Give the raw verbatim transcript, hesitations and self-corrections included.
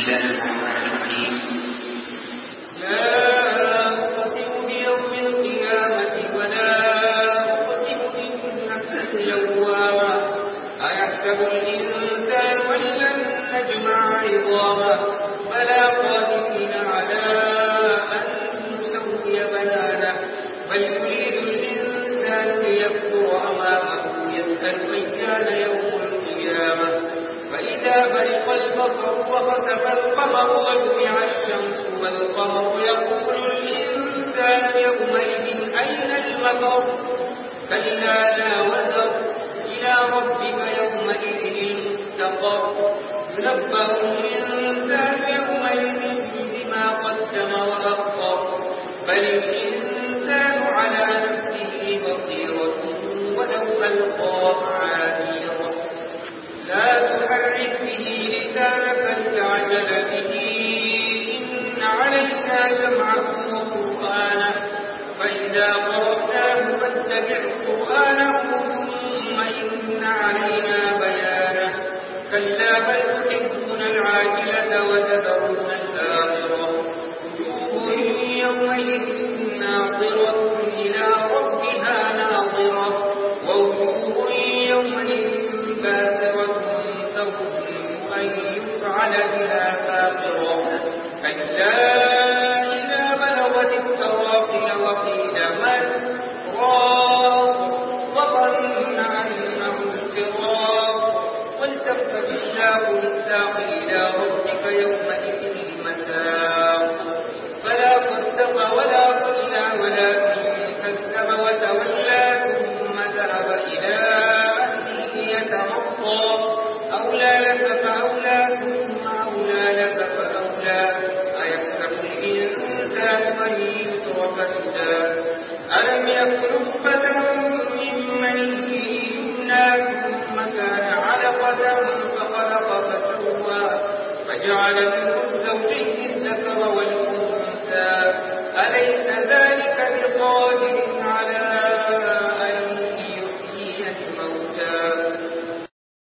الله الرحمن الرحيم. لا أقسم بيوم القيامة ولا أقسم بالنفس اللوامة أيحسب الإنسان أن لن نجمع عظامه بلى قادرين على أن نسوي بنانه بل يريد الإنسان ليكفر أمامه يسأل أيان يوم القيامة فإذا برق البصر وخسف القمر وجمع الشمس والقمر يقول الإنسان يومئذ أين المفر كلا لا وزر إلى ربك يومئذ المستقر ينبأ الإنسان يومئذ بما قدم وأخر بل الإنسان على نفسه بصيرة ولو ألقى معاذيره لا تحرك به لسانك لتعجل به إن علينا جمعه وقرآنه فإذا قرأناه فاتبع قرآنه ثم إن علينا بيانه كلا بل تحبون العاجلة وتذرون الآخرة وجوه يومئذ ناظرة إلى ربها ناظرة ووجوه يومئذ باسرة تظن أن يفعل بها فاقرة كلا إذا بلغت التراقي وقيل من راق وظن أنه الفراق والتفت الساق بالساق إلى ربك يومئذ المساق فلا صدق ولا صلى ولكن كذب وتولى ثم ذهب إلى أهله يتمطى أولى لك فأولى ثم أولى لك فأولى أيحسب الإنسان أن يترك سدى ألم يكن نطفة من مني يمنى ثم كان علقة فخلق فسوى فجعل منه الزوجين الذكر والأنثى أليس ذلك بقادر